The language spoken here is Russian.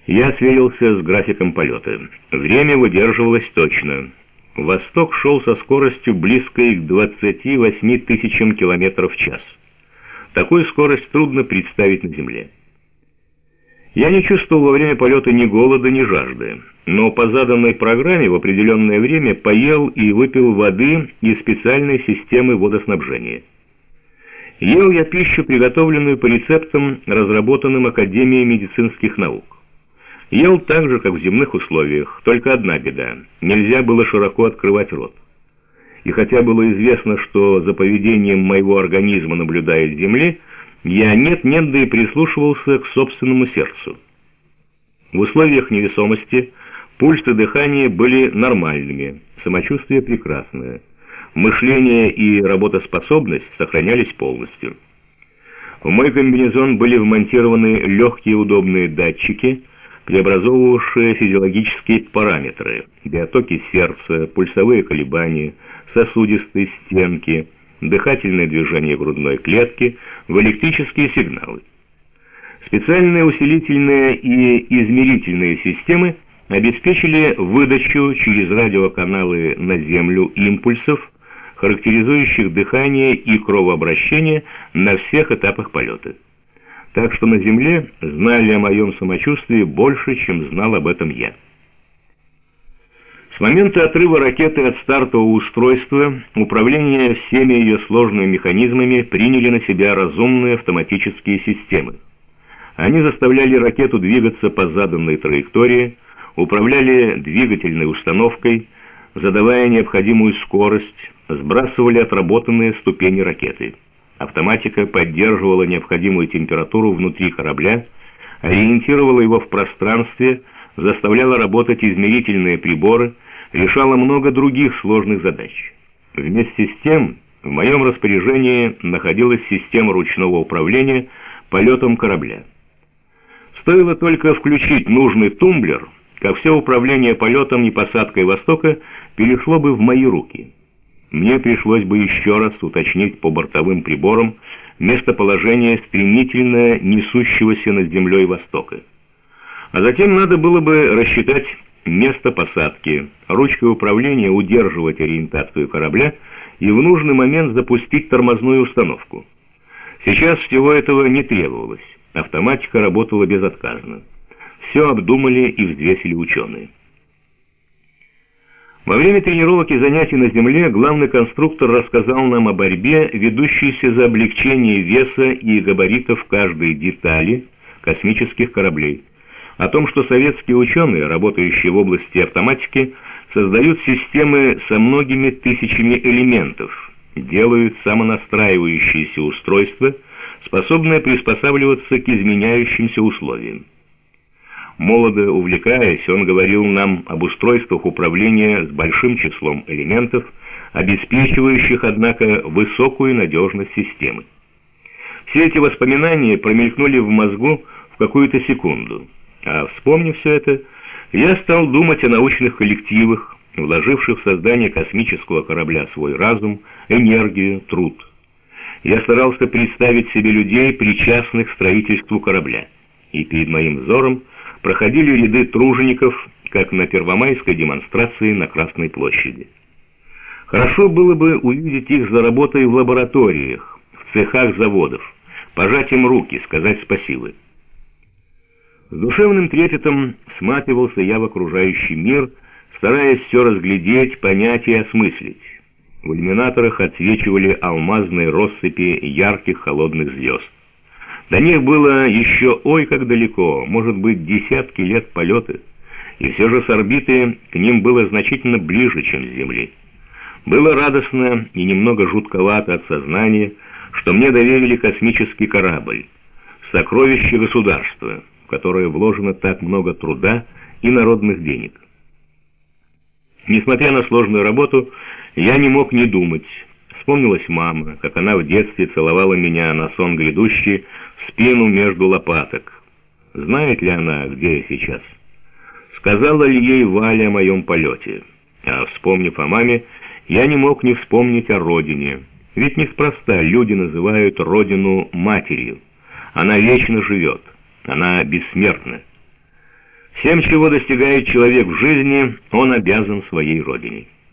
Я сверился с графиком полета. Время выдерживалось точно. Восток шел со скоростью близкой к 28 тысячам километров в час. Такую скорость трудно представить на Земле. Я не чувствовал во время полета ни голода, ни жажды, но по заданной программе в определенное время поел и выпил воды из специальной системы водоснабжения. Ел я пищу, приготовленную по рецептам, разработанным Академией медицинских наук. Ел так же, как в земных условиях, только одна беда – нельзя было широко открывать рот. И хотя было известно, что за поведением моего организма наблюдает Земля, я нет-нет, да и прислушивался к собственному сердцу. В условиях невесомости пульс и дыхание были нормальными, самочувствие прекрасное, мышление и работоспособность сохранялись полностью. В мой комбинезон были вмонтированы легкие удобные датчики, преобразовывавшие физиологические параметры, биотоки сердца, пульсовые колебания, сосудистые стенки, дыхательное движение грудной клетки в электрические сигналы. Специальные усилительные и измерительные системы обеспечили выдачу через радиоканалы на Землю импульсов, характеризующих дыхание и кровообращение на всех этапах полета. Так что на Земле знали о моем самочувствии больше, чем знал об этом я. С момента отрыва ракеты от стартового устройства управление всеми ее сложными механизмами приняли на себя разумные автоматические системы. Они заставляли ракету двигаться по заданной траектории, управляли двигательной установкой, задавая необходимую скорость, сбрасывали отработанные ступени ракеты. Автоматика поддерживала необходимую температуру внутри корабля, ориентировала его в пространстве, заставляла работать измерительные приборы, решала много других сложных задач. Вместе с тем, в моем распоряжении находилась система ручного управления полетом корабля. Стоило только включить нужный тумблер, как все управление полетом и посадкой «Востока» перешло бы в мои руки. Мне пришлось бы еще раз уточнить по бортовым приборам местоположение стремительно несущегося над землей «Востока». А затем надо было бы рассчитать место посадки, ручкой управления удерживать ориентацию корабля и в нужный момент запустить тормозную установку. Сейчас всего этого не требовалось, автоматика работала безотказно. Все обдумали и взвесили ученые. Во время тренировок и занятий на Земле главный конструктор рассказал нам о борьбе, ведущейся за облегчение веса и габаритов каждой детали космических кораблей, о том, что советские ученые, работающие в области автоматики, создают системы со многими тысячами элементов, делают самонастраивающиеся устройства, способные приспосабливаться к изменяющимся условиям. Молодо увлекаясь, он говорил нам об устройствах управления с большим числом элементов, обеспечивающих, однако, высокую надежность системы. Все эти воспоминания промелькнули в мозгу в какую-то секунду, а вспомнив все это, я стал думать о научных коллективах, вложивших в создание космического корабля свой разум, энергию, труд. Я старался представить себе людей, причастных к строительству корабля, и перед моим взором проходили ряды тружеников, как на первомайской демонстрации на Красной площади. Хорошо было бы увидеть их за работой в лабораториях, в цехах заводов, пожать им руки, сказать спасибо. С душевным трепетом всматривался я в окружающий мир, стараясь все разглядеть, понять и осмыслить. В иллюминаторах отсвечивали алмазные россыпи ярких холодных звезд. До них было еще ой как далеко, может быть, десятки лет полета, и все же с орбиты к ним было значительно ближе, чем с Земли. Было радостно и немного жутковато от сознания, что мне доверили космический корабль, сокровище государства, в которое вложено так много труда и народных денег. Несмотря на сложную работу, я не мог не думать. Вспомнилась мама, как она в детстве целовала меня на сон грядущий в спину между лопаток. Знает ли она, где я сейчас? Сказала ли ей Валя о моем полете? А вспомнив о маме, я не мог не вспомнить о родине. Ведь неспроста люди называют родину матерью. Она вечно живет, она бессмертна. Всем, чего достигает человек в жизни, он обязан своей родине.